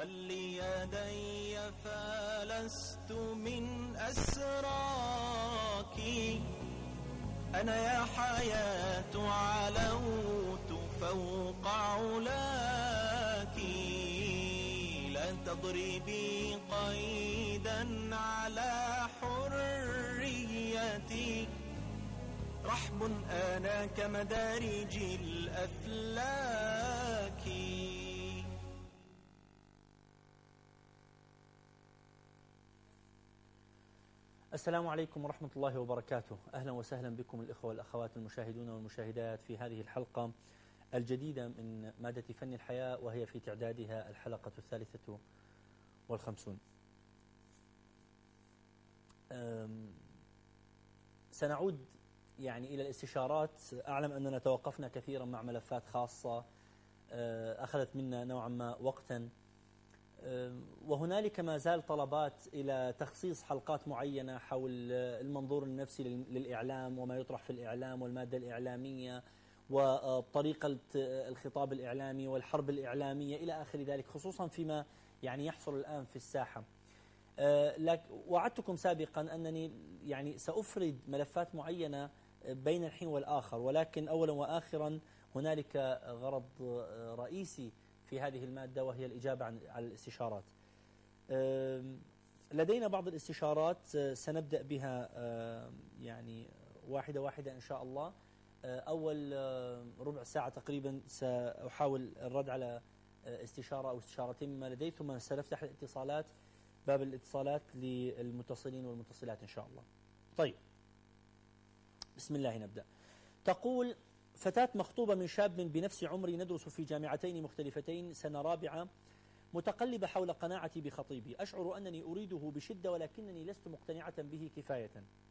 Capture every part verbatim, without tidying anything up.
خلي يدي فلست من أسراك، أنا يا حياة علوت فوق علاك، لا تضربي قيدا على حريتي، رحب أنا كمدارج الأفلاك. السلام عليكم ورحمة الله وبركاته. أهلا وسهلا بكم الإخوة والأخوات المشاهدون والمشاهدات في هذه الحلقة الجديدة من مادة فن الحياة، وهي في تعدادها الحلقة الثالثة والخمسون. سنعود يعني إلى الاستشارات. أعلم أننا توقفنا كثيرا مع ملفات خاصة أخذت منا نوعا ما وقتا، وهنالك ما زال طلبات إلى تخصيص حلقات معينة حول المنظور النفسي للإعلام وما يطرح في الإعلام والمادة الإعلامية وطريقة الخطاب الإعلامي والحرب الإعلامية إلى آخر ذلك، خصوصا فيما يعني يحصل الآن في الساحة. وعدتكم سابقا أنني يعني سأفرد ملفات معينة بين الحين والآخر، ولكن أولا وآخرا هنالك غرض رئيسي في هذه المادة، وهي الإجابة عن على الاستشارات. لدينا بعض الاستشارات سنبدأ بها يعني واحدة واحدة إن شاء الله. أول ربع ساعة تقريبا سأحاول الرد على استشارة أو استشارتين مما لدي، ثم سنفتح الاتصالات، باب الاتصالات للمتصلين والمتصلات إن شاء الله. طيب، بسم الله نبدأ. تقول: فتاة مخطوبة من شاب بنفس عمري، ندرس في جامعتين مختلفتين، سنة رابعة، متقلبة حول قناعتي بخطيبي، أشعر أنني أريده بشدة ولكنني لست مقتنعة به كفاية.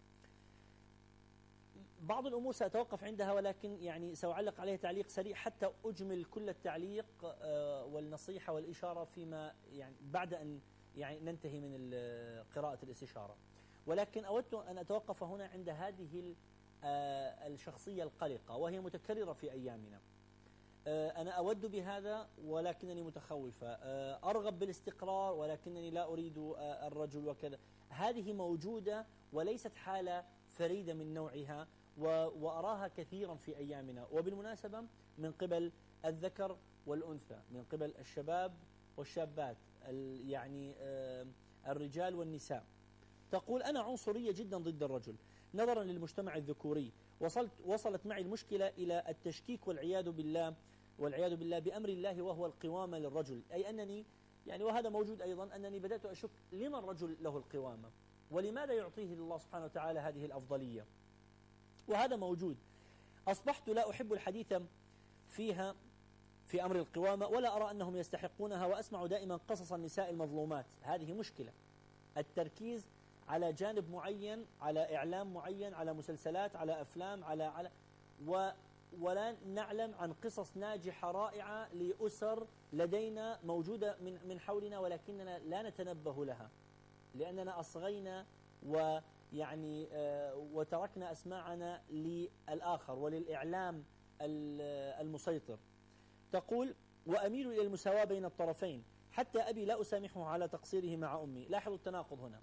بعض الأمور سأتوقف عندها، ولكن يعني سأعلق عليها تعليق سريع حتى أجمل كل التعليق والنصيحة والإشارة فيما يعني بعد أن يعني ننتهي من قراءة الاستشارة. ولكن أود أن أتوقف هنا عند هذه الشخصية القلقة، وهي متكررة في أيامنا. أنا أود بهذا ولكنني متخوفة، أرغب بالاستقرار ولكنني لا أريد الرجل وكذا. هذه موجودة وليست حالة فريدة من نوعها، وأراها كثيرا في أيامنا، وبالمناسبة من قبل الذكر والأنثى، من قبل الشباب والشابات، يعني الرجال والنساء. تقول: أنا عنصرية جدا ضد الرجل نظرا للمجتمع الذكوري، وصلت وصلت معي المشكلة إلى التشكيك والعياذ بالله والعياذ بالله بأمر الله، وهو القوامة للرجل. أي أنني يعني، وهذا موجود أيضا، أنني بدأت أشك لما الرجل له القوامة، ولماذا يعطيه الله سبحانه وتعالى هذه الأفضلية، وهذا موجود. أصبحت لا أحب الحديث فيها في أمر القوامة، ولا أرى أنهم يستحقونها، وأسمع دائما قصص النساء المظلومات. هذه مشكلة، التركيز على جانب معين، على إعلام معين، على مسلسلات، على أفلام، على على و ولا نعلم عن قصص ناجحة رائعة لأسر لدينا موجودة من من حولنا، ولكننا لا نتنبه لها لأننا أصغينا ويعني آه وتركنا أسماعنا للآخر وللإعلام المسيطر. تقول: وأميل إلى المساواة بين الطرفين، حتى أبي لا أسامحه على تقصيره مع أمي. لاحظوا التناقض هنا،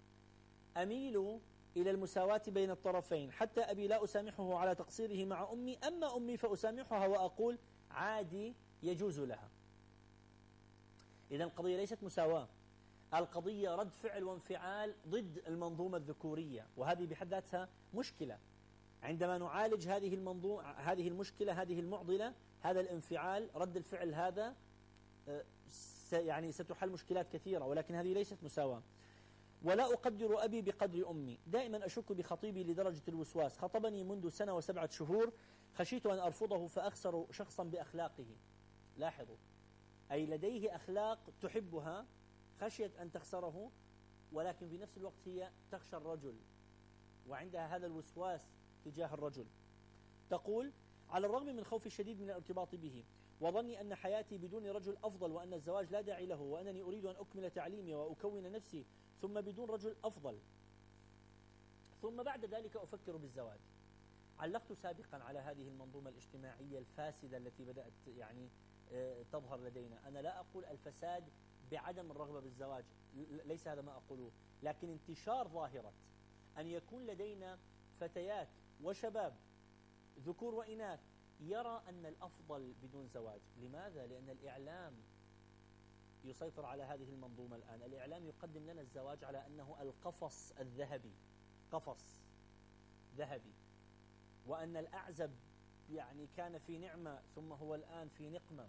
أميل إلى المساواة بين الطرفين حتى أبي لا أسامحه على تقصيره مع أمي، أما أمي فأسامحها وأقول عادي يجوز لها. إذن القضية ليست مساواة، القضية رد فعل وانفعال ضد المنظومة الذكورية، وهذه بحد ذاتها مشكلة. عندما نعالج هذه المنظومة، هذه المشكلة، هذه المعضلة، هذا الانفعال، رد الفعل هذا، يعني ستحل مشكلات كثيرة، ولكن هذه ليست مساواة. ولا أقدر أبي بقدر أمي، دائما أشك بخطيبي لدرجة الوسواس، خطبني منذ سنة وسبعة شهور، خشيت أن أرفضه فأخسر شخصا بأخلاقه. لاحظوا، أي لديه أخلاق تحبها، خشيت أن تخسره، ولكن بنفس الوقت هي تخشى الرجل وعندها هذا الوسواس تجاه الرجل. تقول: على الرغم من خوفي الشديد من الارتباط به، وظني أن حياتي بدون رجل أفضل، وأن الزواج لا داعي له، وأنني أريد أن أكمل تعليمي وأكون نفسي، ثم بدون رجل أفضل، ثم بعد ذلك أفكر بالزواج. علقت سابقا على هذه المنظومة الاجتماعية الفاسدة التي بدأت يعني تظهر لدينا. أنا لا أقول الفساد بعدم الرغبة بالزواج، ليس هذا ما أقوله، لكن انتشار ظاهرة أن يكون لدينا فتيات وشباب ذكور وإناث يرى أن الأفضل بدون زواج. لماذا؟ لأن الإعلام يسيطر على هذه المنظومة الآن. الإعلام يقدم لنا الزواج على أنه القفص الذهبي، قفص ذهبي، وأن الأعزب يعني كان في نعمة ثم هو الآن في نقمة،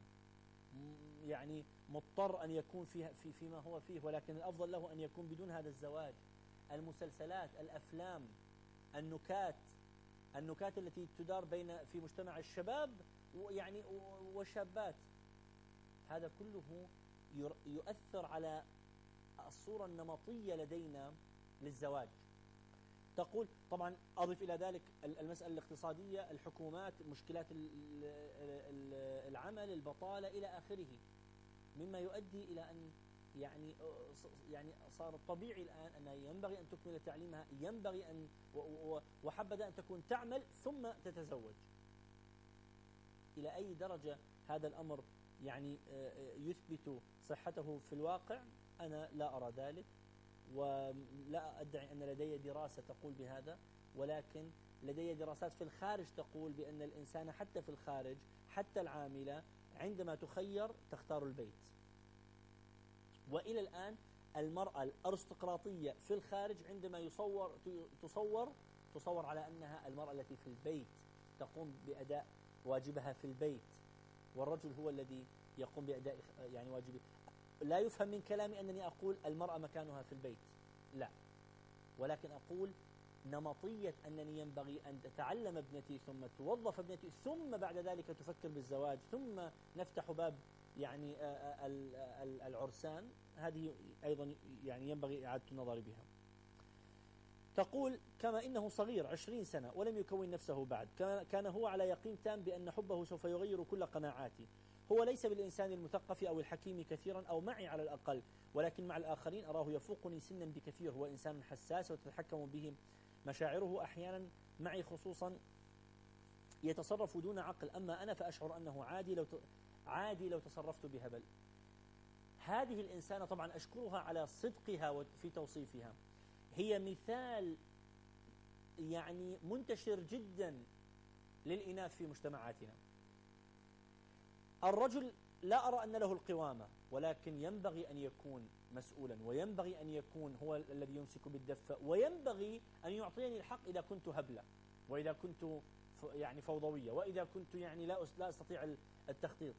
يعني مضطر أن يكون فيها في فيما هو فيه، ولكن الأفضل له أن يكون بدون هذا الزواج. المسلسلات، الأفلام، النكات، النكات التي تدار بين في مجتمع الشباب يعني والشابات، هذا كله يؤثر على الصورة النمطية لدينا للزواج. تقول طبعا أضف إلى ذلك المسألة الاقتصادية، الحكومات، مشكلات العمل، البطالة إلى آخره، مما يؤدي إلى أن يعني يعني صار طبيعي الآن أن ينبغي أن تكمل تعليمها، ينبغي أن وحبذا أن تكون تعمل ثم تتزوج. إلى أي درجة هذا الأمر يعني يثبت صحته في الواقع أنا لا أرى ذلك، ولا أدعي أن لدي دراسة تقول بهذا، ولكن لدي دراسات في الخارج تقول بأن الإنسان حتى في الخارج، حتى العاملة عندما تخير تختار البيت. وإلى الآن المرأة الأرستقراطية في الخارج عندما يصور تصور تصور على أنها المرأة التي في البيت تقوم بأداء واجبها في البيت، والرجل هو الذي يقوم بأداء يعني واجبه. لا يفهم من كلامي أنني أقول المرأة مكانها في البيت، لا، ولكن أقول نمطية أنني ينبغي أن تتعلم ابنتي ثم توظف ابنتي ثم بعد ذلك تفكر بالزواج ثم نفتح باب يعني العرسان، هذه أيضا يعني ينبغي إعادة النظر بها. تقول كما إنه صغير عشرين سنة ولم يكون نفسه بعد، كان هو على يقين تام بأن حبه سوف يغير كل قناعاتي. هو ليس بالإنسان المثقف أو الحكيم كثيرا أو معي على الأقل، ولكن مع الآخرين أراه يفوقني سنا بكثير. هو إنسان حساس وتتحكم به مشاعره أحيانا، معي خصوصا يتصرف دون عقل، أما أنا فأشعر أنه عادي لو عادي لو تصرفت بهبل. هذه الإنسانة طبعا أشكرها على صدقها في توصيفها، هي مثال يعني منتشر جدا للإناث في مجتمعاتنا. الرجل لا أرى أن له القوامة، ولكن ينبغي أن يكون مسؤولا، وينبغي أن يكون هو الذي يمسك بالدفة، وينبغي أن يعطيني الحق إذا كنت هبلة، وإذا كنت يعني فوضوية، وإذا كنت يعني لا لا أستطيع التخطيط.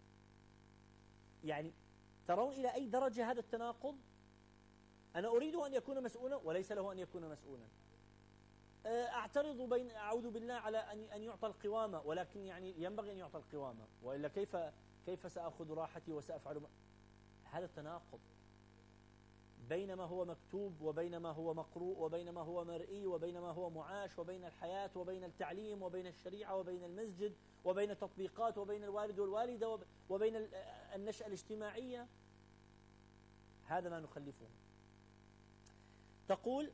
يعني ترون إلى أي درجة هذا التناقض؟ أنا أريد أن يكون مسؤولا وليس له أن يكون مسؤولا. أعترض بين أعوذ بالله على أن أن يعطى القوامة، ولكن يعني ينبغي أن يعطى القوامة، وإلا كيف كيف سأخذ راحتي وسأفعل ما؟ هذا التناقض بين ما هو مكتوب وبين ما هو مقروء وبين ما هو مرئي وبين ما هو معاش وبين الحياة وبين التعليم وبين الشريعة وبين المسجد وبين التطبيقات وبين الوالد والوالدة وبين النشأة الاجتماعية. هذا ما نخلفه. تقول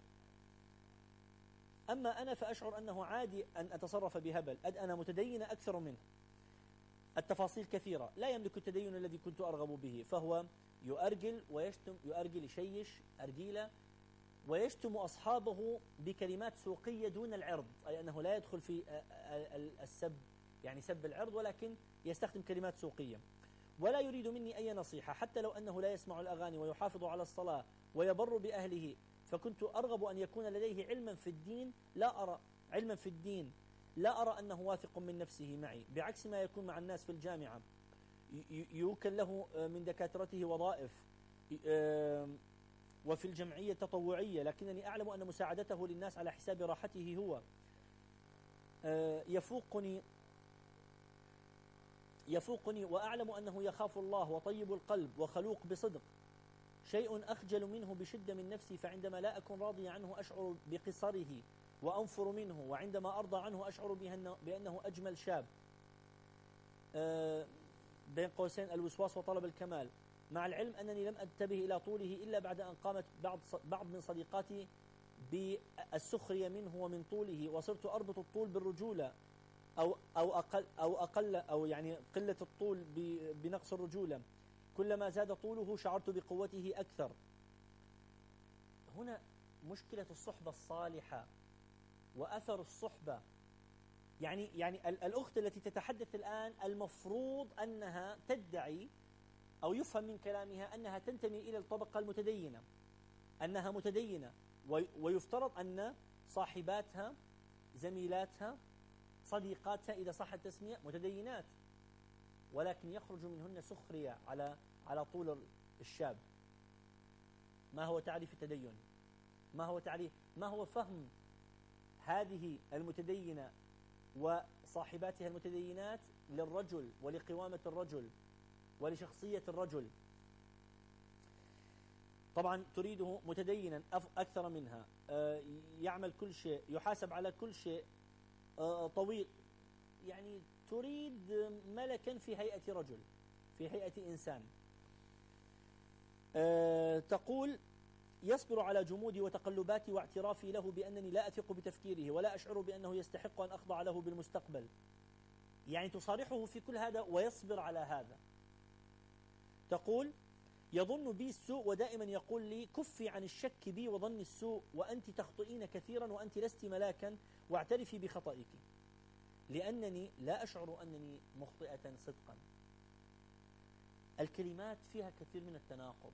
أما أنا فأشعر أنه عادي أن أتصرف بهبل، أنا متدينة أكثر منه، التفاصيل كثيرة، لا يملك التدين الذي كنت أرغب به، فهو يؤرجل ويشتم، يؤرجل يشيش أرجيلة ويشتم أصحابه بكلمات سوقية دون العرض، أي أنه لا يدخل في السب يعني سب العرض، ولكن يستخدم كلمات سوقية، ولا يريد مني أي نصيحة حتى لو أنه لا يسمع الأغاني ويحافظ على الصلاة ويبر بأهله. فكنت أرغب أن يكون لديه علما في الدين، لا أرى علما في الدين لا أرى أنه واثق من نفسه معي، بعكس ما يكون مع الناس في الجامعة، يوكل له من دكاترته وظائف وفي الجمعية التطوعية، لكنني أعلم أن مساعدته للناس على حساب راحته هو. يفوقني يفوقني وأعلم أنه يخاف الله وطيب القلب وخلوق بصدق، شيء أخجل منه بشدة من نفسي، فعندما لا أكون راضي عنه أشعر بقصره وأنفر منه، وعندما أرضى عنه أشعر بأنه أجمل شاب. بين قوسين الوسواس وطلب الكمال، مع العلم أنني لم أنتبه إلى طوله إلا بعد أن قامت بعض بعض من صديقاتي بالسخرية منه ومن طوله، وصرت أربط الطول بالرجولة أو أو أقل أو أقل أو يعني قلة الطول بنقص الرجولة. كلما زاد طوله شعرت بقوته أكثر. هنا مشكلة الصحبة الصالحة وأثر الصحبة. يعني يعني الأخت التي تتحدث الآن المفروض أنها تدعي أو يفهم من كلامها أنها تنتمي إلى الطبقة المتدينة، أنها متدينة، ويفترض أن صاحباتها زميلاتها صديقاتها إذا صح التسمية متدينات، ولكن يخرج منهن سخرية على على طول الشاب. ما هو تعريف التدين؟ ما هو تعريف ما هو فهم هذه المتدينة وصاحباتها المتدينات للرجل ولقوامة الرجل ولشخصية الرجل؟ طبعا تريده متدينا أكثر منها، يعمل كل شيء، يحاسب على كل شيء، طويل، يعني تريد ملكا في هيئة رجل، في هيئة إنسان. تقول: يصبر على جمودي وتقلباتي واعترافي له بأنني لا أثق بتفكيره ولا أشعر بأنه يستحق أن أخضع له بالمستقبل. يعني تصارحه في كل هذا ويصبر على هذا. تقول: يظن بي السوء ودائما يقول لي: كفي عن الشك بي وظن السوء، وأنت تخطئين كثيرا وأنت لست ملاكا، واعترفي بخطئك، لأنني لا أشعر أنني مخطئة صدقا. الكلمات فيها كثير من التناقض.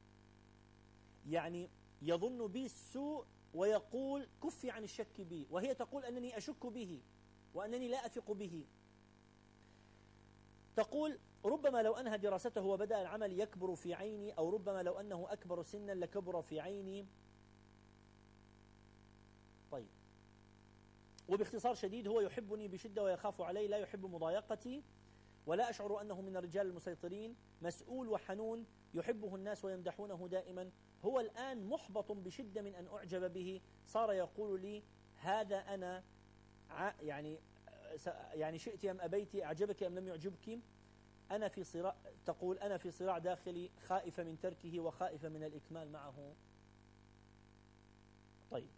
يعني يظن بي السوء ويقول: كفي عن الشك بي، وهي تقول أنني أشك به وأنني لا أثق به. تقول: ربما لو أنهى دراسته وبدأ العمل يكبر في عيني، أو ربما لو أنه أكبر سنا لكبر في عيني. طيب، وباختصار شديد هو يحبني بشدة ويخاف علي، لا يحب مضايقتي، ولا أشعر أنه من الرجال المسيطرين، مسؤول وحنون، يحبه الناس ويمدحونه دائما. هو الآن محبط بشدة من أن أعجب به، صار يقول لي: هذا أنا يعني يعني شئت أم أبيت، أعجبك أم لم يعجبك. أنا في صراع، تقول: أنا في صراع داخلي، خائفة من تركه وخائفة من الإكمال معه. طيب،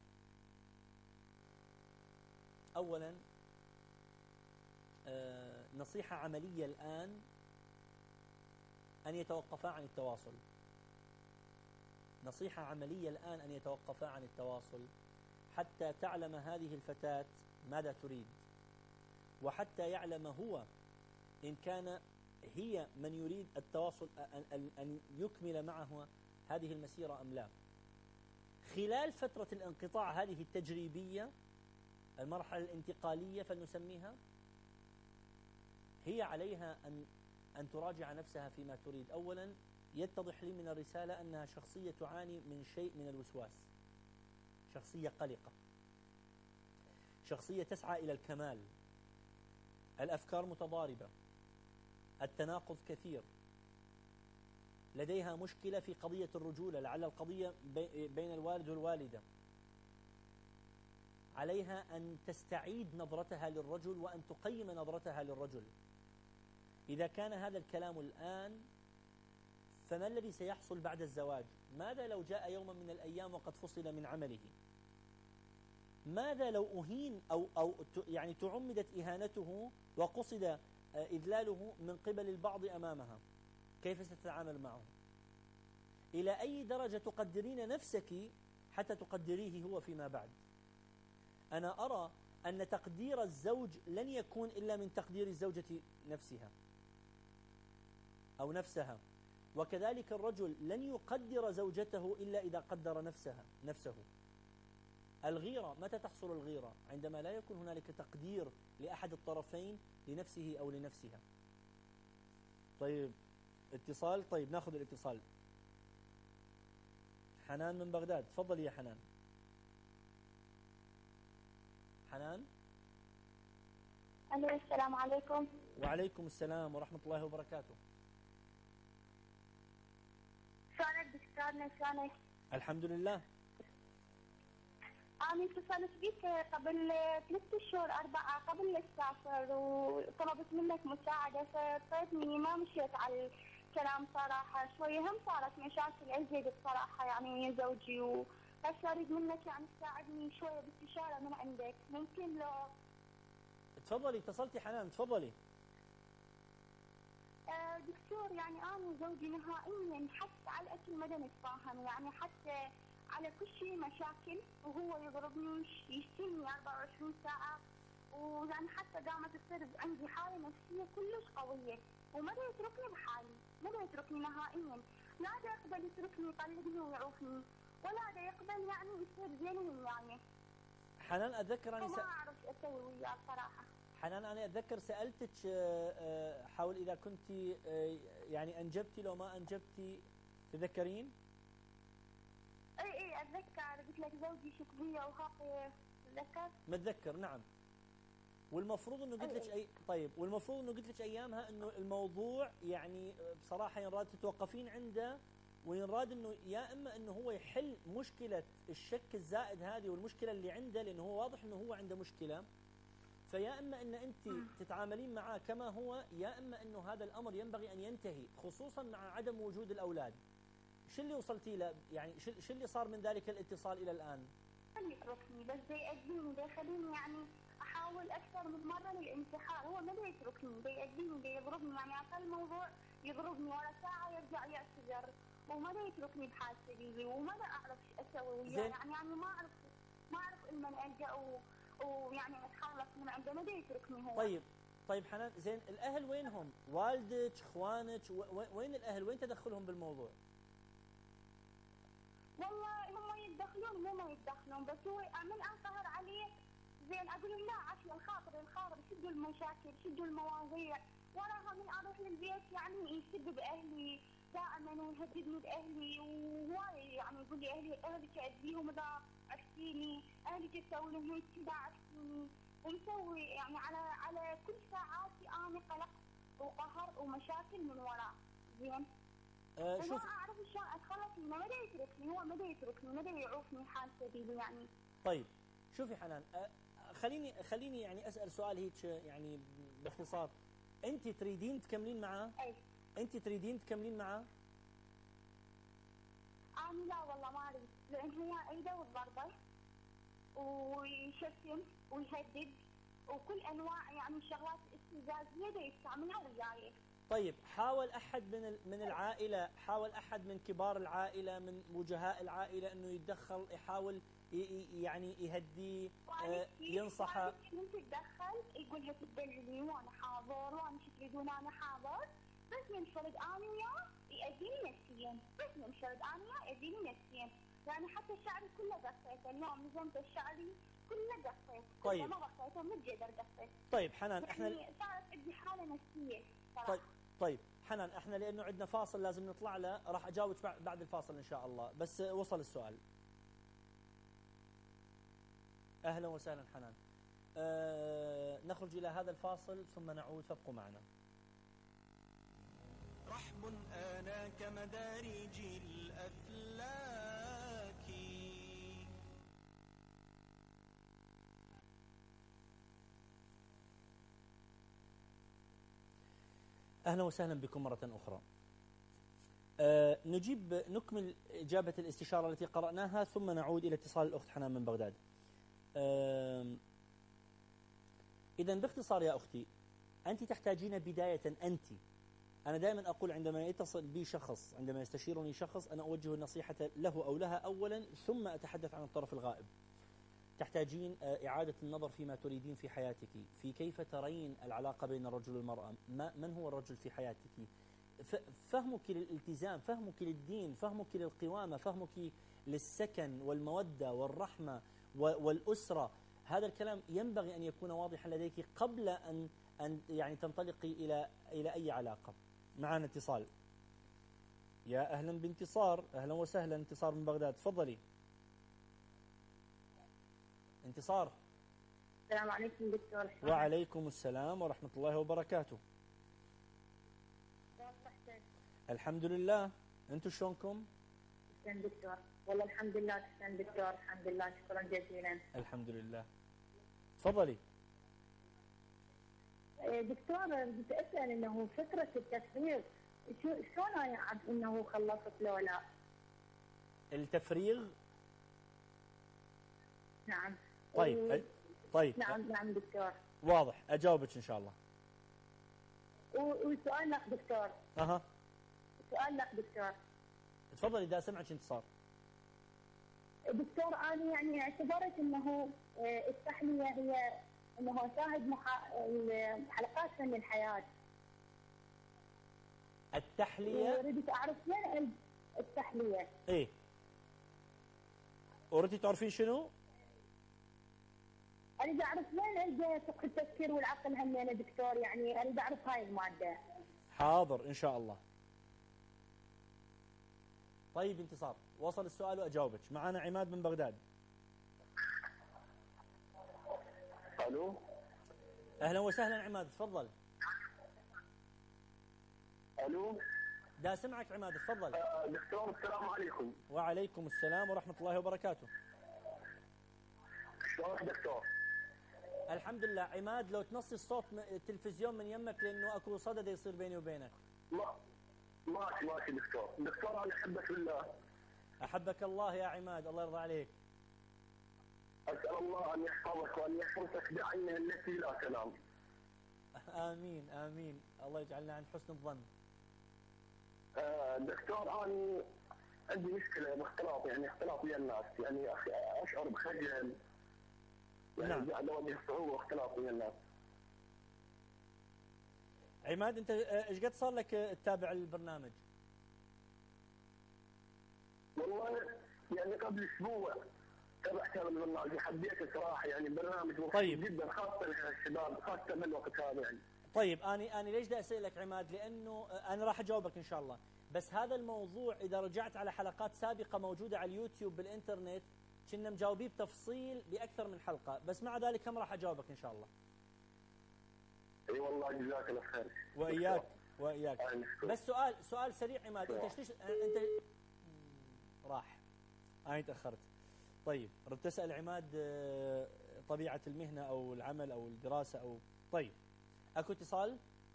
أولا آه نصيحة عملية الآن أن يتوقفا عن التواصل. نصيحة عملية الآن أن يتوقفا عن التواصل حتى تعلم هذه الفتاة ماذا تريد، وحتى يعلم هو إن كان هي من يريد التواصل أن يكمل معها هذه المسيرة أم لا. خلال فترة الانقطاع هذه التجريبية، المرحلة الانتقالية فلنسميها، هي عليها أن أن تراجع نفسها فيما تريد. أولا، يتضح لي من الرسالة أنها شخصية تعاني من شيء من الوسواس، شخصية قلقة، شخصية تسعى إلى الكمال، الأفكار متضاربة، التناقض كثير، لديها مشكلة في قضية الرجولة، لعل القضية بين الوالد والوالدة. عليها أن تستعيد نظرتها للرجل وأن تقيم نظرتها للرجل. إذا كان هذا الكلام الآن، فما الذي سيحصل بعد الزواج؟ ماذا لو جاء يوما من الأيام وقد فصل من عمله؟ ماذا لو أهين أو أو يعني تعمدت إهانته وقصد إذلاله من قبل البعض أمامها؟ كيف ستتعامل معه؟ إلى أي درجة تقدرين نفسك حتى تقدريه هو فيما بعد؟ أنا أرى أن تقدير الزوج لن يكون إلا من تقدير الزوجة نفسها أو نفسها، وكذلك الرجل لن يقدر زوجته إلا إذا قدر نفسها نفسه. الغيرة، متى تحصل الغيرة؟ عندما لا يكون هنالك تقدير لأحد الطرفين لنفسه أو لنفسها. طيب، اتصال. طيب، ناخذ الاتصال. حنان من بغداد، تفضلي يا حنان. حنان. ألو، السلام عليكم. وعليكم السلام ورحمة الله وبركاته. شلونك دكتورنا؟ شلونك؟ الحمد لله. أنا اتصلت بك قبل ثلاثة شهور أربعة قبل لا أسافر، وطلبت منك مساعدة، فاضطريتني ما مشيت على الكلام صراحة. شوية هم صارت مشاكل عزيزة بصراحة يعني ويا زوجي، وهسه أريد منك يعني تساعدني شوية باستشارة من عندك، ممكن لو؟ تفضلي، اتصلتي حنان، تفضلي. آه، دكتور يعني انا وزوجي نهائيا حتى على الاكل ما نتفاهم، يعني حتى على كل شيء مشاكل، وهو يضربني يشتمني أربعة وعشرين ساعه، ويعني حتى قامت تصير عندي حاله نفسيه كلش قويه، وما يتركني بحالي، ما يتركني نهائيا، لا دا يقبل يتركني يطلقني ويعوفني، ولا دا يقبل يعني يصير زين وياي. حنان اتذكر اني ما س... اعرف ايش اسوي وياه صراحه. حنان انا اتذكر سالتك آه، آه، حاول اذا كنت آه، يعني انجبتي لو ما انجبتي، تذكرين؟ اي اي اتذكر، قلت لك زوجي شكليه وهاقي، تذكر؟ متذكر نعم. والمفروض انه قلت لك اي طيب والمفروض انه قلت لك ايامها انه الموضوع يعني بصراحه ينراد تتوقفين عنده، وينراد انه يا اما انه هو يحل مشكله الشك الزائد هذه والمشكله اللي عنده، لانه هو واضح انه هو عنده مشكله، فيا اما ان انت تتعاملين معاه كما هو، يا اما انه هذا الامر ينبغي ان ينتهي، خصوصا مع عدم وجود الاولاد. شو اللي وصلتي له؟ يعني شو شو اللي صار من ذلك الاتصال الى الان؟ يتركني بس زي يأذيني، دا يخليني يعني احاول اكثر من مره للانتحار، هو ما دا يتركني، دا يأذيني، دا يضربني، يعني عشان الموضوع يضربني ورا ساعه يرجع يعتذر، وما دا يتركني بحال سبيلي، وما دا اعرف ايش اسوي وياه، يعني يعني ما اعرف ما اعرف لمن الجا ويعني اتخلص من عنده، ما دا يتركني هو. طيب طيب حنان، زين الاهل وينهم؟ والدك، اخوانك، وين الاهل؟ وين تدخلهم بالموضوع؟ والله هم يتدخلون مو ما يتدخلون، بس هو من انقهر عليه زين اقول لا عشان الخاطر الخاطر شدوا المشاكل شدوا المواضيع، وراها من اروح للبيت يعني يسب باهلي دائما ويهددني باهلي، وهواي يعني يقول لي اهلي اهلك اذيهم اذا عرفتيني، اهلك تسوي لهم هيك اذا عرفتيني، ومسوي يعني على على كل ساعاتي انا قلق وقهر ومشاكل من وراه. زين أه شوف، ما اعرف شلون اتخلص منه، ما دا يتركني، هو ما دا يتركني، ما دا يعوفني حال سبيلي يعني. طيب شوفي حنان، أه خليني خليني يعني اسال سؤال هيك يعني باختصار، انت تريدين تكملين معاه؟ اي انت تريدين تكملين معاه؟ انا لا والله ما اريد، لان هو ايده والضربه ويشتم ويهدد وكل انواع يعني شغلات استفزازيه دا يستعملها وياي. طيب حاول احد من من العائله، حاول احد من كبار العائله، من وجهاء العائله انه يتدخل، يحاول يعني يهديه، آه ينصحه. من تتدخل يقولها تدللي وانا حاضر وانا شو تريدون انا حاضر، بس ينفرد انا وياه يأذيني نفسيا، بس ينفرد انا وياه يأذيني نفسيا، يعني حتى شعري كله قصيته، اليوم نزلت الشعري كله قصيت، طيب ما قصيته من الجدر قصيت. طيب حنان احنا يعني صارت عندي حاله نفسيه صراحه. طيب طيب حنان، احنا لانه عندنا فاصل لازم نطلع له، راح اجاوبك بعد الفاصل ان شاء الله، بس وصل السؤال. اهلا وسهلا حنان. أه نخرج الى هذا الفاصل ثم نعود، فابقوا معنا. رحم آناك مدارج الأفلاك. أهلا وسهلا بكم مرة أخرى. أه نجيب نكمل إجابة الاستشارة التي قرأناها ثم نعود إلى اتصال الأخت حنان من بغداد. أه إذن باختصار يا أختي، أنت تحتاجين بداية، أنت أنا دائما أقول عندما يتصل بي شخص، عندما يستشيرني شخص، أنا أوجه النصيحة له أو لها أولا ثم أتحدث عن الطرف الغائب. تحتاجين إعادة النظر فيما تريدين في حياتك، في كيف ترين العلاقة بين الرجل والمرأة، ما من هو الرجل في حياتك، فهمك للالتزام، فهمك للدين، فهمك للقوامة، فهمك للسكن والمودة والرحمة والأسرة. هذا الكلام ينبغي أن يكون واضحا لديك قبل أن أن يعني تنطلقي إلى إلى أي علاقة. معنا اتصال. يا أهلا بانتصار، أهلا وسهلا انتصار من بغداد، تفضلي. انتصار. السلام عليكم دكتور. وعليكم السلام ورحمة الله وبركاته. الحمد لله، أنتم شلونكم؟ تسلم دكتور. والله الحمد لله. تسلم دكتور، الحمد لله، شكرا جزيلا. الحمد لله، تفضلي. دكتور بدي اسال انه فكره التفريغ شلون انا اعرف انه خلصت لو لا؟ التفريغ؟ نعم. طيب طيب نعم نعم دكتور. واضح، اجاوبك ان شاء الله. و- وسؤال لك دكتور، اها سؤال لك دكتور. تفضلي دا سمعك انتصار. دكتور انا يعني اعتبرت انه آه، التحليه هي انه شاهد محا... ال- حلقات فن الحياه. التحليه اريد اعرف وين التحليه. ايه اريدي تعرفين شنو؟ اريد اعرف وين القى فقه التفكير والعقل همين يا دكتور، يعني اريد اعرف هاي الماده. حاضر ان شاء الله. طيب انتصار، وصل السؤال واجاوبك. معنا عماد من بغداد. الو. اهلا وسهلا عماد، تفضل. الو. دا سمعك عماد، تفضل. آه دكتور السلام عليكم. وعليكم السلام ورحمة الله وبركاته. شلونك دكتور؟ الحمد لله. عماد لو تنصي الصوت م- التلفزيون من يمك لأنه أكو صدى دا يصير بيني وبينك. ما ماشي ماشي دكتور، دكتور انا احبك بالله. أحبك الله يا عماد، الله يرضى عليك. اسال الله ان يحفظك وان يحرسك بعينه التي لا تنام. آمين آمين، الله يجعلنا عند حسن الظن. آه دكتور انا عندي مشكله باختلاط، يعني اختلاط ويا الناس، يعني أخ- اشعر بخجل، يعني نعم. قاعد اواجه صعوبه واختلاط ويا الناس. عماد أنت آه، إيش قد صار لك آه، تتابع البرنامج؟ والله يعني قبل اسبوع تابعت هذا البرنامج، حبيته صراحه، يعني برنامج مفيد طيب. جدا خاصه للشباب، خاصه بالوقت هذا يعني. طيب أنا أنا ليش دا أسألك عماد؟ لأنه آه، أنا راح أجاوبك إن شاء الله، بس هذا الموضوع إذا رجعت على حلقات سابقة موجودة على اليوتيوب بالإنترنت كنا مجاوبيه بتفصيل بأكثر من حلقة، بس مع ذلك هم راح أجاوبك إن شاء الله. اي والله جزاك الله خير. وإياك وإياك. آه، نشكر. بس سؤال سؤال سريع عماد، أنت ايش أنت راح أنا تأخرت. طيب ردت أسأل عماد آه، طبيعة المهنة أو العمل أو الدراسة أو طيب أكو اتصال؟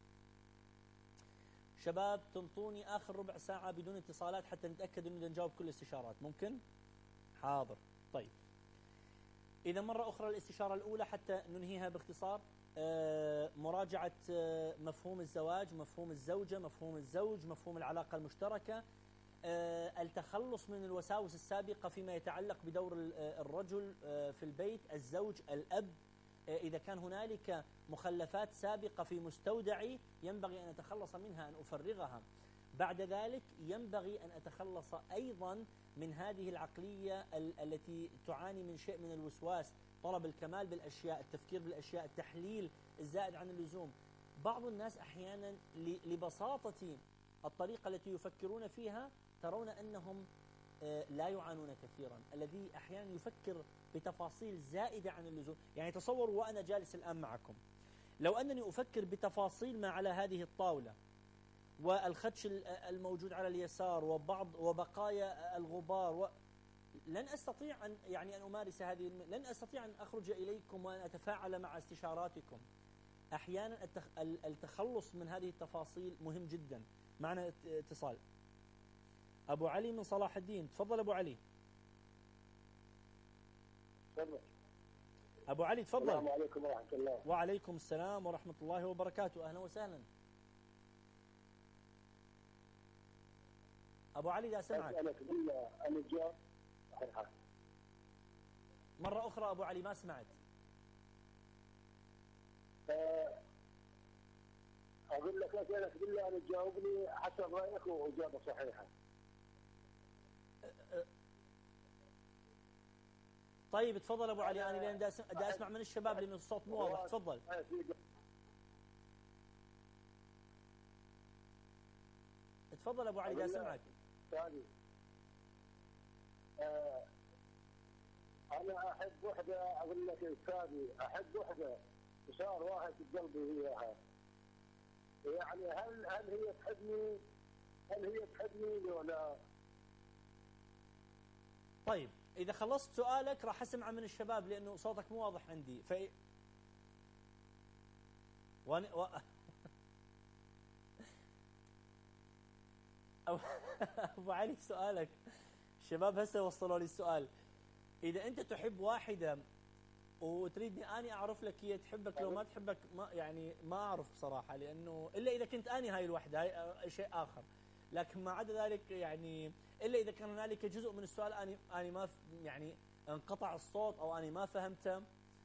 شباب تنطوني آخر ربع ساعة بدون اتصالات حتى نتأكد إنه نجاوب كل الاستشارات، ممكن؟ حاضر. طيب إذا مرة أخرى الاستشارة الأولى حتى ننهيها باختصار، آه، مراجعة آه، مفهوم الزواج، مفهوم الزوجة، مفهوم الزوج، مفهوم العلاقة المشتركة، آه، التخلص من الوساوس السابقة فيما يتعلق بدور ال- آه، الرجل آه، في البيت، الزوج، الأب، آه، إذا كان هنالك مخلفات سابقة في مستودعي ينبغي أن أتخلص منها، أن أفرغها. بعد ذلك ينبغي أن أتخلص أيضا من هذه العقلية ال- التي تعاني من شيء من الوسواس، طلب الكمال بالأشياء، التفكير بالأشياء، التحليل الزائد عن اللزوم. بعض الناس أحيانا ل- لبساطة الطريقة التي يفكرون فيها ترون أنهم آه، لا يعانون كثيرا، الذي أحيانا يفكر بتفاصيل زائدة عن اللزوم. يعني تصوروا وأنا جالس الآن معكم، لو أنني أفكر بتفاصيل ما على هذه الطاولة والخدش ال- الموجود على اليسار وبعض وبقايا الغبار و... لن أستطيع أن يعني أن أمارس هذه الم... لن أستطيع أن أخرج إليكم وأن أتفاعل مع استشاراتكم. أحيانا التخ... ال- التخلص من هذه التفاصيل مهم جدا. معنا ات- اتصال. أبو علي من صلاح الدين، تفضل أبو علي. تفضل. أبو علي تفضل. السلام عليكم ورحمه الله. وعليكم السلام ورحمة الله وبركاته، أهلا وسهلا. أبو علي لا سمعك. اسالك بالله الاجابه. مرة أخرى أبو علي ما سمعت. آه، اقول لك اسالك بالله ان تجاوبني حسب رايك واجابه صحيحه. طيب تفضل أبو علي، أنا لأن دا أسمع, دا أسمع من الشباب لأن الصوت مو واضح. تفضل. تفضل أبو علي دا أسمعك. ثاني آه، انا احب وحده، اقول لك استاذي احب وحده وصار واحد في قلبي اياها، يعني هل هل هي تحبني؟ هل هي تحبني ولا؟ طيب إذا خلصت سؤالك راح أسمع من الشباب لأنه صوتك مو واضح عندي. ف وأنا و... أبو علي سؤالك، الشباب هسه وصلوا لي السؤال. إذا أنت تحب واحدة وتريدني اني اعرف لك هي تحبك لو ما تحبك، ما يعني ما اعرف بصراحه، لانه الا اذا كنت اني هاي الوحده، هاي شيء اخر. لكن ما عدا ذلك يعني الا اذا كان هنالك جزء من السؤال اني اني ما يعني انقطع الصوت او اني ما فهمته.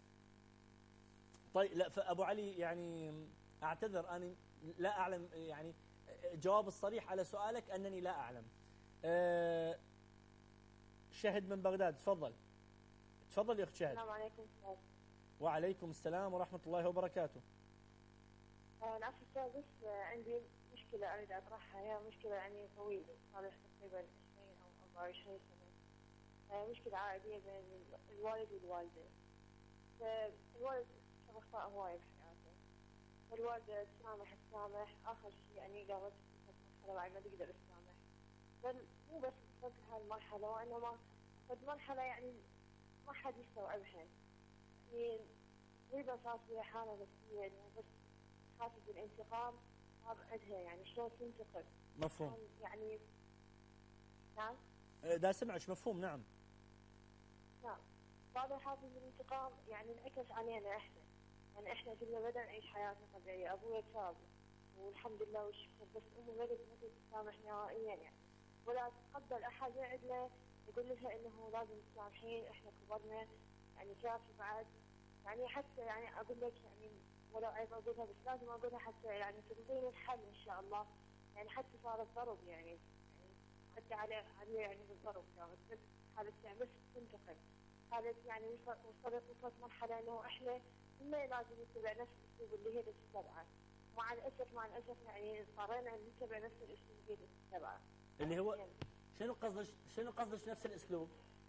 طيب لا، فابو علي يعني اعتذر، اني لا اعلم يعني جواب الصريح على سؤالك انني لا اعلم. أه شهد من بغداد، تفضل. تفضل يا اخت شهد. السلام عليكم. وعليكم السلام ورحمه الله وبركاته. العفو أستاذ، بس عندي مشكلة أريد أطرحها، هي مشكلة يعني طويلة، صار تقريبا عشرين أو أربعة وعشرين سنة. هي مشكلة عائلية بين الوالد والوالدة. فالوالد شاف أخطاء هواية بحياته، والوالدة تسامح تسامح، آخر شيء يعني قامت في مرحلة بعد ما تقدر تسامح. بل مو بس وصلت لهاي المرحلة، وإنما قد مرحلة يعني ما حد يستوعبها. يعني تقريبا صارت فيها حالة نفسية إنه بس خافت بالانتقام، صار عندها يعني شلون تنتقم. مفهوم. يعني نعم. دا سمعش، مفهوم. نعم. نعم. بعد حافظ الانتقام يعني انعكس علينا احنا، يعني احنا كنا بدنا نعيش حياتنا طبيعية، ابوي تاب والحمد لله والشكر، بس امي بدت ما تسامح نهائيا يعني، ولا تقبل احد يعد له يقول لها انه لازم تسامحين، احنا كبرنا يعني كافي بعد. يعني حتى يعني اقول لك يعني ولا عيب اقولها، بس لازم اقولها حتى يعني تنطيني الحل ان شاء الله. يعني حتى صار الضرب يعني يعني حتى عليه عليه يعني بالضرب كانت بس حالة يعني بس تنتقم. حالة يعني وصلت وصلت مرحلة انه احنا ما لازم نتبع نفس الاسلوب اللي هي تتبعه. مع الاسف مع الاسف يعني اضطرينا نتبع نفس الاسلوب اللي هي تتبعه. اللي هو شنو قصدك شنو قصدك نفس الاسلوب؟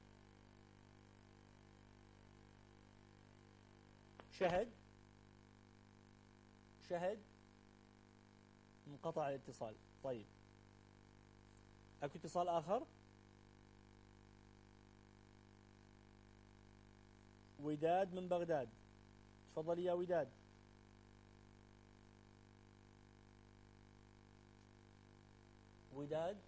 شهد شهد انقطع الاتصال. طيب اكو اتصال اخر؟ وداد من بغداد، تفضلي يا وداد. وداد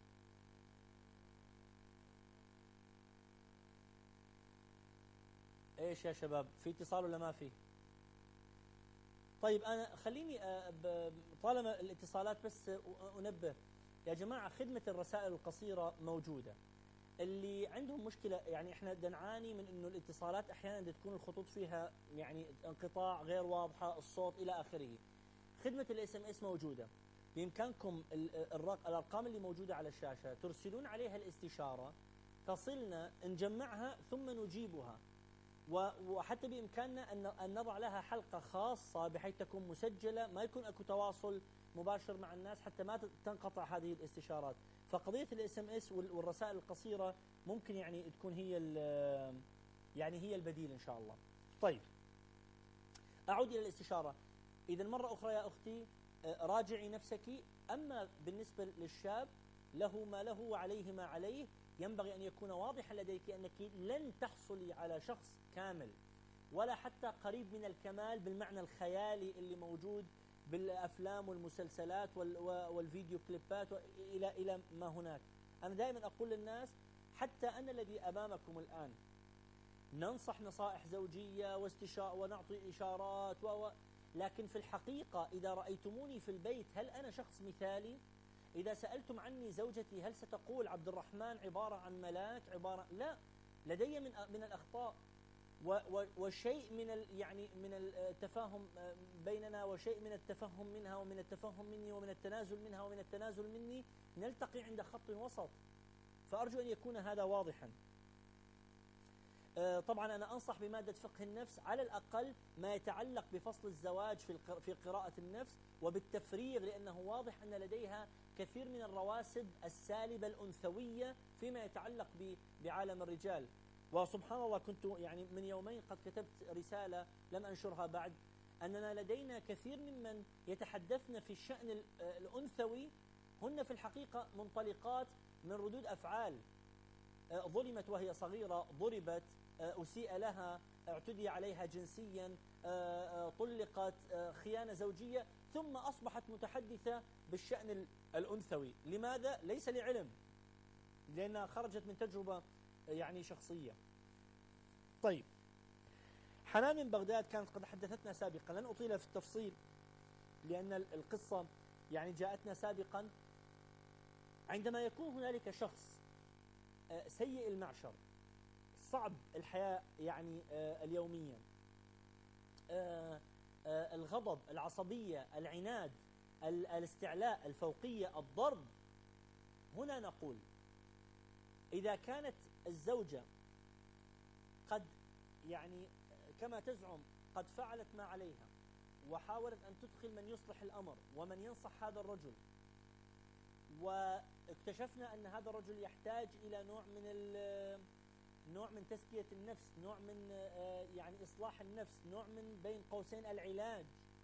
ايش يا شباب، في اتصال ولا ما في؟ طيب انا خليني طالما الاتصالات بس انبه يا جماعه، خدمه الرسائل القصيره موجوده. اللي عندهم مشكله يعني احنا نعاني من انه الاتصالات احيانا تكون الخطوط فيها يعني انقطاع غير واضحه، الصوت الى اخره. خدمه الاس ام اس موجوده، بامكانكم الارقام اللي موجوده على الشاشه ترسلون عليها الاستشاره، تصلنا نجمعها ثم نجيبها، وحتى بامكاننا ان نضع لها حلقه خاصه بحيث تكون مسجله، ما يكون اكو تواصل مباشر مع الناس حتى ما تنقطع هذه الاستشارات. فقضيه الاس ام اس والرسائل القصيره ممكن يعني تكون هي يعني هي البديل ان شاء الله. طيب اعود الى الاستشاره. اذا مره اخرى يا اختي راجعي نفسك. اما بالنسبه للشاب له ما له وعليه ما عليه، ينبغي ان يكون واضحا لديك انك لن تحصلي على شخص كامل ولا حتى قريب من الكمال بالمعنى الخيالي اللي موجود بالافلام والمسلسلات والفيديو كليبات الى الى ما هناك. انا دائما اقول للناس حتى انا الذي امامكم الان ننصح نصائح زوجيه واستشاء ونعطي اشارات و لكن في الحقيقه اذا رايتموني في البيت هل انا شخص مثالي؟ اذا سالتم عني زوجتي هل ستقول عبد الرحمن عباره عن ملاك؟ عباره لا، لدي من من الاخطاء وشيء من يعني من التفاهم بيننا، وشيء من التفهم منها ومن التفهم مني ومن التنازل منها ومن التنازل مني، نلتقي عند خط وسط. فأرجو أن يكون هذا واضحا. طبعا أنا أنصح بمادة فقه النفس، على الأقل ما يتعلق بفصل الزواج في في قراءة النفس وبالتفريغ، لأنه واضح أن لديها كثير من الرواسب السالبة الأنثوية فيما يتعلق بعالم الرجال. وسبحان الله كنت يعني من يومين قد كتبت رسالة لم أنشرها بعد، أننا لدينا كثير ممن يتحدثن في الشأن الأنثوي هن في الحقيقة منطلقات من ردود أفعال. ظلمت وهي صغيرة، ضربت، أسيء لها، اعتدي عليها جنسيا، طلقت، خيانة زوجية، ثم أصبحت متحدثة بالشأن الأنثوي. لماذا؟ ليس لعلم، لأنها خرجت من تجربة يعني شخصية. طيب حنان من بغداد كانت قد حدثتنا سابقا، لن أطيل في التفصيل لأن القصة يعني جاءتنا سابقا. عندما يكون هنالك شخص سيء المعشر، صعب الحياة يعني اليومية، الغضب، العصبية، العناد، الاستعلاء، الفوقية، الضرب، هنا نقول إذا كانت الزوجة قد يعني كما تزعم قد فعلت ما عليها وحاولت أن تدخل من يصلح الأمر ومن ينصح هذا الرجل، واكتشفنا أن هذا الرجل يحتاج إلى نوع من نوع من تزكية النفس، نوع من يعني إصلاح النفس، نوع من بين قوسين العلاج،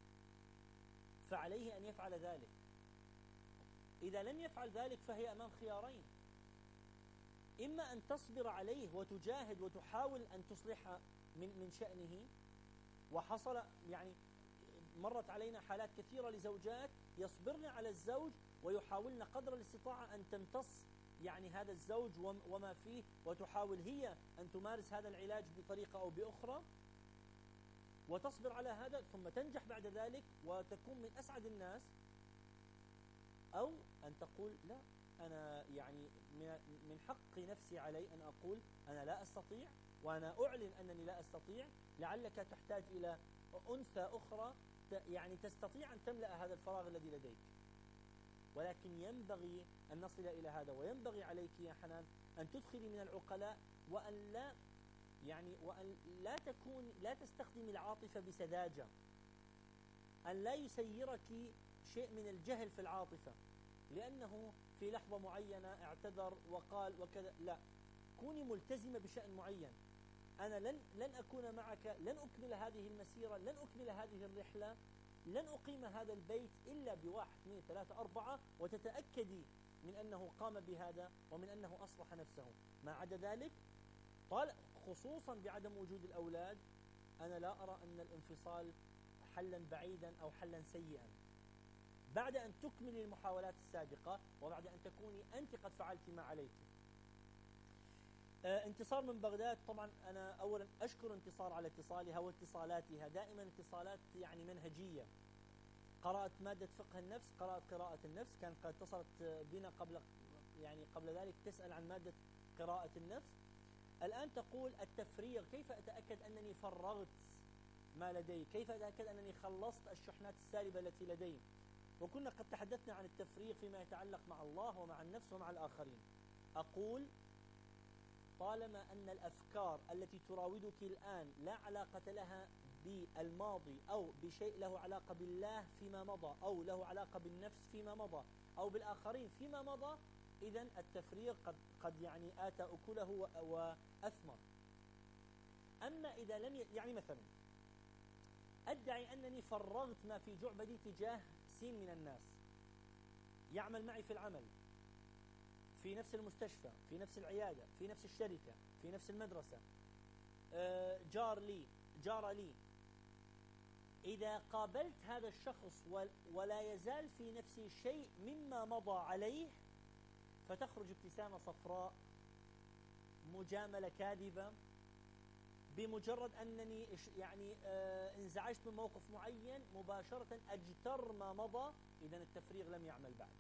فعليه أن يفعل ذلك. إذا لم يفعل ذلك فهي أمام خيارين: إما أن تصبر عليه وتجاهد وتحاول أن تصلح من من شأنه. وحصل يعني مرت علينا حالات كثيرة لزوجات يصبرن على الزوج ويحاولن قدر الاستطاعة أن تمتص يعني هذا الزوج وما فيه، وتحاول هي أن تمارس هذا العلاج بطريقة أو بأخرى وتصبر على هذا، ثم تنجح بعد ذلك وتكون من أسعد الناس. أو أن تقول لا، أنا يعني من حق نفسي علي أن أقول أنا لا أستطيع، وأنا أعلن أنني لا أستطيع، لعلك تحتاج إلى أنثى أخرى يعني تستطيع أن تملأ هذا الفراغ الذي لديك. ولكن ينبغي أن نصل إلى هذا، وينبغي عليك يا حنان أن تدخلي من العقلاء، وأن لا يعني وأن لا تكون لا تستخدمي العاطفة بسذاجة، أن لا يسيرك شيء من الجهل في العاطفة لأنه في لحظة معينة اعتذر وقال وكذا. لا، كوني ملتزمة بشأن معين. أنا لن لن أكون معك، لن أكمل هذه المسيرة، لن أكمل هذه الرحلة، لن أقيم هذا البيت إلا بواحد اثنين ثلاثة أربعة، وتتأكدي من أنه قام بهذا ومن أنه أصلح نفسه. ما عدا ذلك طال خصوصا بعدم وجود الأولاد، أنا لا أرى أن الانفصال حلا بعيدا أو حلا سيئا، بعد أن تكملي المحاولات السابقة وبعد أن تكوني أنت قد فعلت ما عليك. آه انتصار من بغداد، طبعا أنا أولا أشكر انتصار على اتصالها واتصالاتها، دائما اتصالات يعني منهجية. قرأت مادة فقه النفس، قرأت قراءة النفس، كانت قد اتصلت بنا قبل يعني قبل ذلك تسأل عن مادة قراءة النفس. الآن تقول التفريغ، كيف أتأكد أنني فرغت ما لدي؟ كيف أتأكد أنني خلصت الشحنات السالبة التي لدي؟ وكنا قد تحدثنا عن التفريغ فيما يتعلق مع الله ومع النفس ومع الآخرين. أقول طالما أن الأفكار التي تراودك الآن لا علاقة لها بالماضي أو بشيء له علاقة بالله فيما مضى، أو له علاقة بالنفس فيما مضى، أو بالآخرين فيما مضى، إذن التفريغ قد قد يعني آتى أكله وأثمر. أما إذا لم ي... يعني مثلا أدعي أنني فرغت ما في جعبتي تجاه سين من الناس يعمل معي في العمل، في نفس المستشفى، في نفس العيادة، في نفس الشركة، في نفس المدرسة، جار لي، جار لي. إذا قابلت هذا الشخص ولا يزال في نفسي شيء مما مضى عليه، فتخرج ابتسامة صفراء، مجاملة كاذبة، بمجرد أنني يعني انزعجت من موقف معين مباشرة أجتر ما مضى، إذن التفريغ لم يعمل بعد.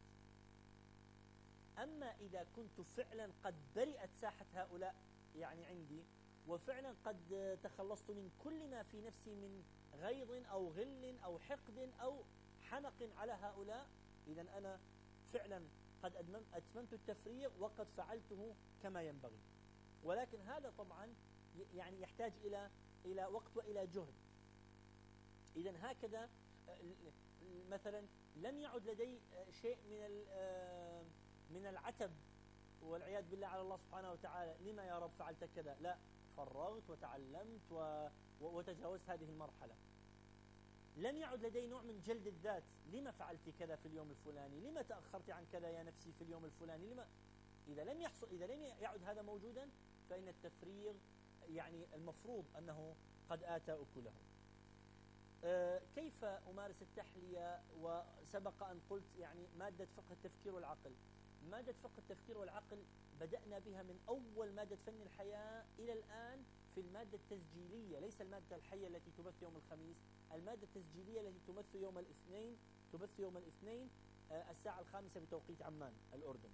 أما إذا كنت فعلا قد برئت ساحة هؤلاء يعني عندي، وفعلا قد تخلصت من كل ما في نفسي من غيظ أو غل أو حقد أو حنق على هؤلاء، إذن أنا فعلا قد أتممت التفريغ وقد فعلته كما ينبغي. ولكن هذا طبعا يعني يحتاج إلى إلى وقت وإلى جهد. إذن هكذا مثلا لم يعد لدي شيء من من العتب والعياذ بالله على الله سبحانه وتعالى، لما يا رب فعلت كذا؟ لا، فرغت وتعلمت وتجاوزت هذه المرحلة. لم يعد لدي نوع من جلد الذات، لما فعلت كذا في اليوم الفلاني؟ لما تأخرت عن كذا يا نفسي في اليوم الفلاني؟ لما إذا لم يحصل إذا لم يعد هذا موجودا، فإن التفريغ يعني المفروض أنه قد آتى أكله. أه كيف أمارس التحلية؟ وسبق أن قلت يعني مادة فقه التفكير والعقل. مادة فقه التفكير والعقل بدأنا بها من أول مادة فن الحياة إلى الآن في المادة التسجيلية، ليس المادة الحية التي تبث يوم الخميس، المادة التسجيلية التي تبث يوم الاثنين تبث يوم الاثنين الساعة الخامسة بتوقيت عمان الأردن.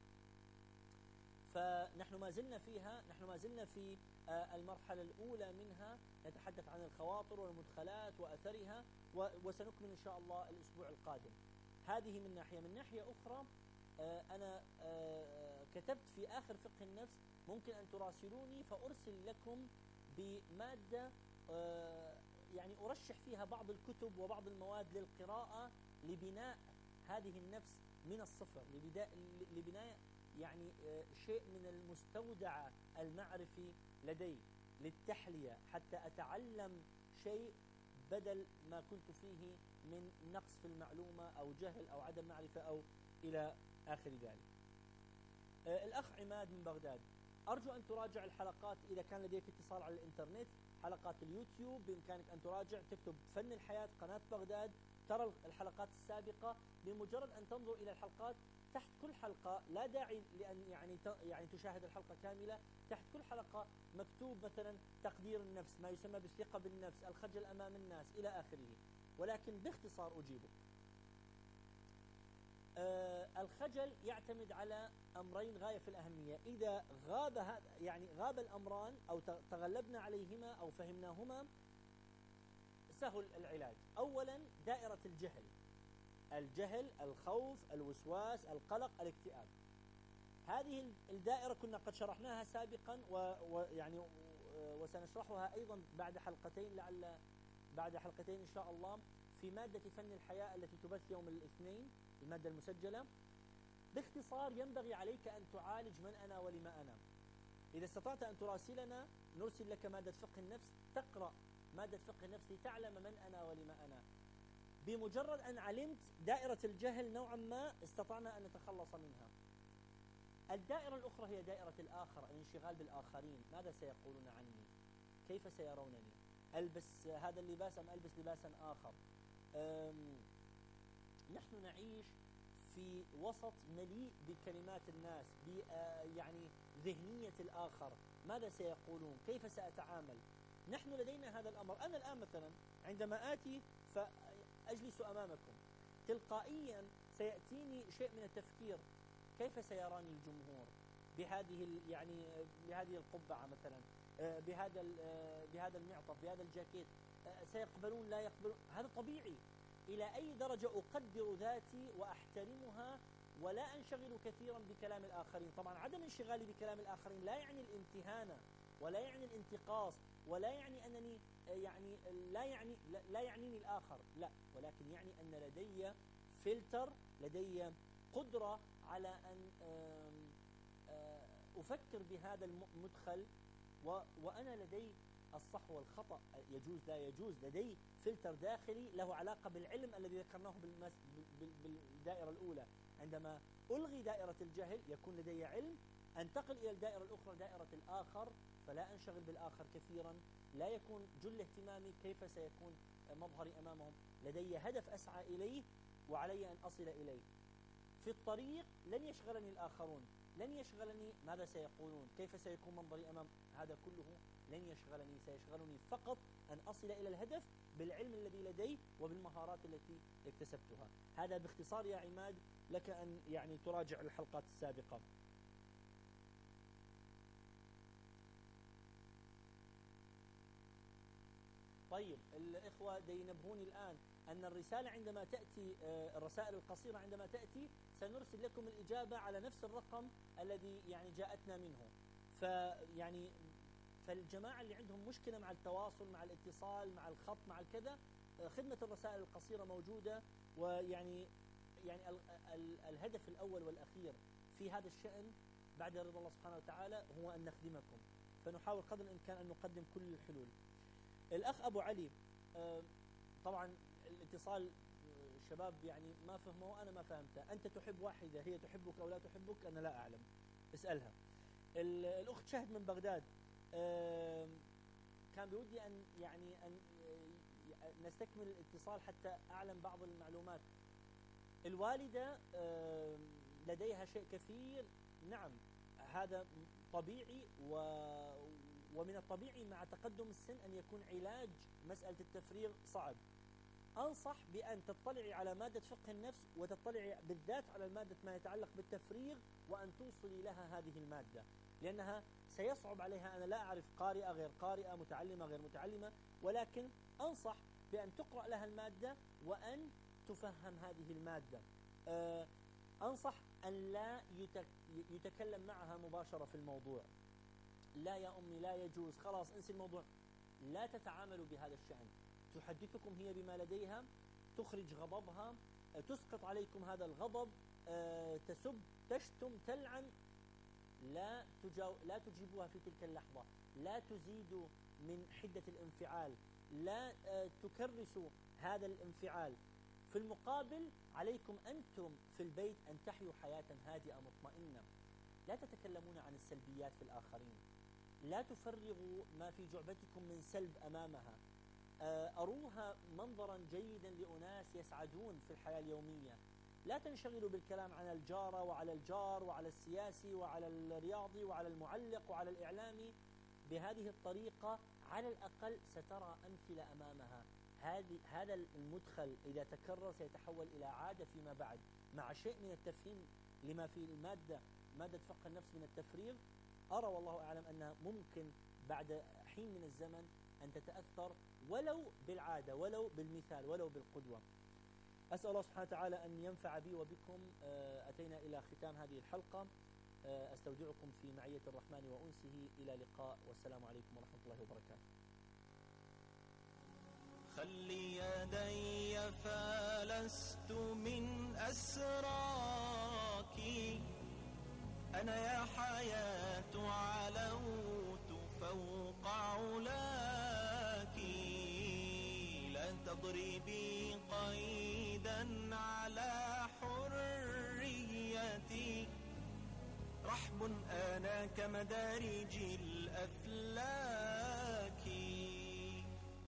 فنحن ما زلنا فيها، نحن ما زلنا في المرحلة الأولى منها، نتحدث عن الخواطر والمدخلات وأثرها، وسنكمل إن شاء الله الأسبوع القادم. هذه من ناحية. من ناحية أخرى أنا كتبت في آخر فقه النفس، ممكن أن تراسلوني فأرسل لكم بمادة يعني أرشح فيها بعض الكتب وبعض المواد للقراءة لبناء هذه النفس من الصفر، لبناء يعني شيء من المستودع المعرفي لدي للتحلية، حتى أتعلم شيء بدل ما كنت فيه من نقص في المعلومة أو جهل أو عدم معرفة أو إلى آخر ذلك. الأخ عماد من بغداد، أرجو أن تراجع الحلقات إذا كان لديك اتصال على الإنترنت، حلقات اليوتيوب بإمكانك أن تراجع، تكتب فن الحياة قناة بغداد، ترى الحلقات السابقة. بمجرد أن تنظر إلى الحلقات تحت كل حلقة، لا داعي لأن يعني يعني تشاهد الحلقة كاملة، تحت كل حلقة مكتوب مثلا تقدير النفس، ما يسمى بالثقة بالنفس، الخجل أمام الناس إلى آخره، ولكن باختصار أجيبك. آه الخجل يعتمد على أمرين غاية في الأهمية، إذا غاب هذا يعني غاب الأمران أو تغلبنا عليهما أو فهمناهما سهل العلاج. أولا دائرة الجهل، الجهل، الخوف، الوسواس، القلق، الاكتئاب. هذه الدائرة كنا قد شرحناها سابقا ويعني وسنشرحها أيضا بعد حلقتين، لعل بعد حلقتين إن شاء الله، في مادة فن الحياة التي تبث يوم الاثنين، المادة المسجلة. باختصار ينبغي عليك أن تعالج من أنا ولما أنا. إذا استطعت أن تراسلنا نرسل لك مادة فقه النفس، تقرأ مادة فقه النفس لتعلم من أنا ولما أنا. بمجرد أن علمت دائرة الجهل نوعا ما استطعنا أن نتخلص منها. الدائرة الأخرى هي دائرة الآخر، الانشغال بالآخرين، ماذا سيقولون عني؟ كيف سيرونني؟ ألبس هذا اللباس أم ألبس لباسا آخر؟ نحن نعيش في وسط مليء بكلمات الناس، ب يعني ذهنية الآخر، ماذا سيقولون؟ كيف سأتعامل؟ نحن لدينا هذا الأمر. أنا الآن مثلا عندما آتي فأجلس أمامكم تلقائيا سيأتيني شيء من التفكير، كيف سيراني الجمهور بهذه يعني بهذه القبعة مثلا، بهذا بهذا المعطف، بهذا الجاكيت، سيقبلون لا يقبلون؟ هذا طبيعي. إلى أي درجة أقدر ذاتي وأحترمها ولا أنشغل كثيرا بكلام الآخرين. طبعا عدم انشغالي بكلام الآخرين لا يعني الامتهانة ولا يعني الانتقاص ولا يعني أنني يعني لا يعني لا يعنيني الآخر، لا، ولكن يعني أن لدي فلتر، لدي قدرة على أن أفكر بهذا المدخل، وأنا لدي الصح والخطأ، يجوز لا يجوز، لدي فلتر داخلي له علاقة بالعلم الذي ذكرناه بالدائرة الأولى. عندما ألغي دائرة الجهل يكون لدي علم، أنتقل إلى الدائرة الأخرى دائرة الآخر، فلا أنشغل بالآخر كثيرا، لا يكون جل اهتمامي كيف سيكون مظهري أمامهم، لدي هدف أسعى إليه وعلي أن أصل إليه. في الطريق لن يشغلني الآخرون، لن يشغلني ماذا سيقولون، كيف سيكون منظري أمام، هذا كله لن يشغلني، سيشغلني فقط أن أصل إلى الهدف بالعلم الذي لدي وبالمهارات التي اكتسبتها. هذا باختصار يا عماد، لك أن يعني تراجع الحلقات السابقة. طيب الإخوة ينبهوني الآن أن الرسالة عندما تأتي، الرسائل القصيرة عندما تأتي سنرسل لكم الإجابة على نفس الرقم الذي يعني جاءتنا منه. فيعني فالجماعة اللي عندهم مشكلة مع التواصل، مع الاتصال، مع الخط، مع الكذا، خدمة الرسائل القصيرة موجودة. ويعني يعني ال ال الهدف الأول والأخير في هذا الشأن بعد رضا الله سبحانه وتعالى هو أن نخدمكم، فنحاول قدر الإمكان أن نقدم كل الحلول. الأخ أبو علي، طبعا الاتصال الشباب يعني ما فهموا، أنا ما فهمته. أنت تحب واحدة، هي تحبك أو لا تحبك أنا لا أعلم، اسألها. الأخت شهد من بغداد، كان بودي أن يعني أن نستكمل الاتصال حتى أعلم بعض المعلومات. الوالدة لديها شيء كثير، نعم هذا طبيعي ومن الطبيعي مع تقدم السن أن يكون علاج مسألة التفريغ صعب. أنصح بأن تطلعي على مادة فقه النفس وتطلعي بالذات على المادة ما يتعلق بالتفريغ، وأن توصلي لها هذه المادة، لأنها سيصعب عليها. أنا لا أعرف قارئة غير قارئة، متعلمة غير متعلمة، ولكن أنصح بأن تقرأ لها المادة وأن تفهم هذه المادة. أنصح أن لا يتكلم معها مباشرة في الموضوع. لا يا أمي لا يجوز، خلاص انسي الموضوع. لا تتعاملوا بهذا الشأن. تحدثكم هي بما لديها، تخرج غضبها، تسقط عليكم هذا الغضب، تسب، تشتم، تلعن. لا تجاو لا تجيبوها في تلك اللحظة، لا تزيدوا من حدة الانفعال، لا تكرسوا هذا الانفعال. في المقابل عليكم أنتم في البيت أن تحيوا حياة هادئة مطمئنة. لا تتكلمون عن السلبيات في الآخرين، لا تفرغوا ما في جعبتكم من سلب أمامها. أروها منظرا جيدا لأناس يسعدون في الحياة اليومية. لا تنشغلوا بالكلام عن الجارة وعلى الجار وعلى السياسي وعلى الرياضي وعلى المعلق وعلى الإعلامي. بهذه الطريقة على الأقل سترى أمثلة أمامها. هذه هذا المدخل إذا تكرر سيتحول إلى عادة فيما بعد، مع شيء من التفهيم لما في المادة مادة فقه النفس من التفريغ. أرى والله أعلم أنها ممكن بعد حين من الزمن أن تتأثر ولو بالعادة، ولو بالمثال، ولو بالقدوة. أسأل الله سبحانه وتعالى أن ينفع بي وبكم. أتينا إلى ختام هذه الحلقة. أستودعكم في معية الرحمن وأنسه. إلى لقاء، والسلام عليكم ورحمة الله وبركاته. خلي يدي فلست من أسراك، أنا يا حياة علوت فوق علاك. لا تضربي قيدا على حريتي، رحب أنا كمدارج الأفكار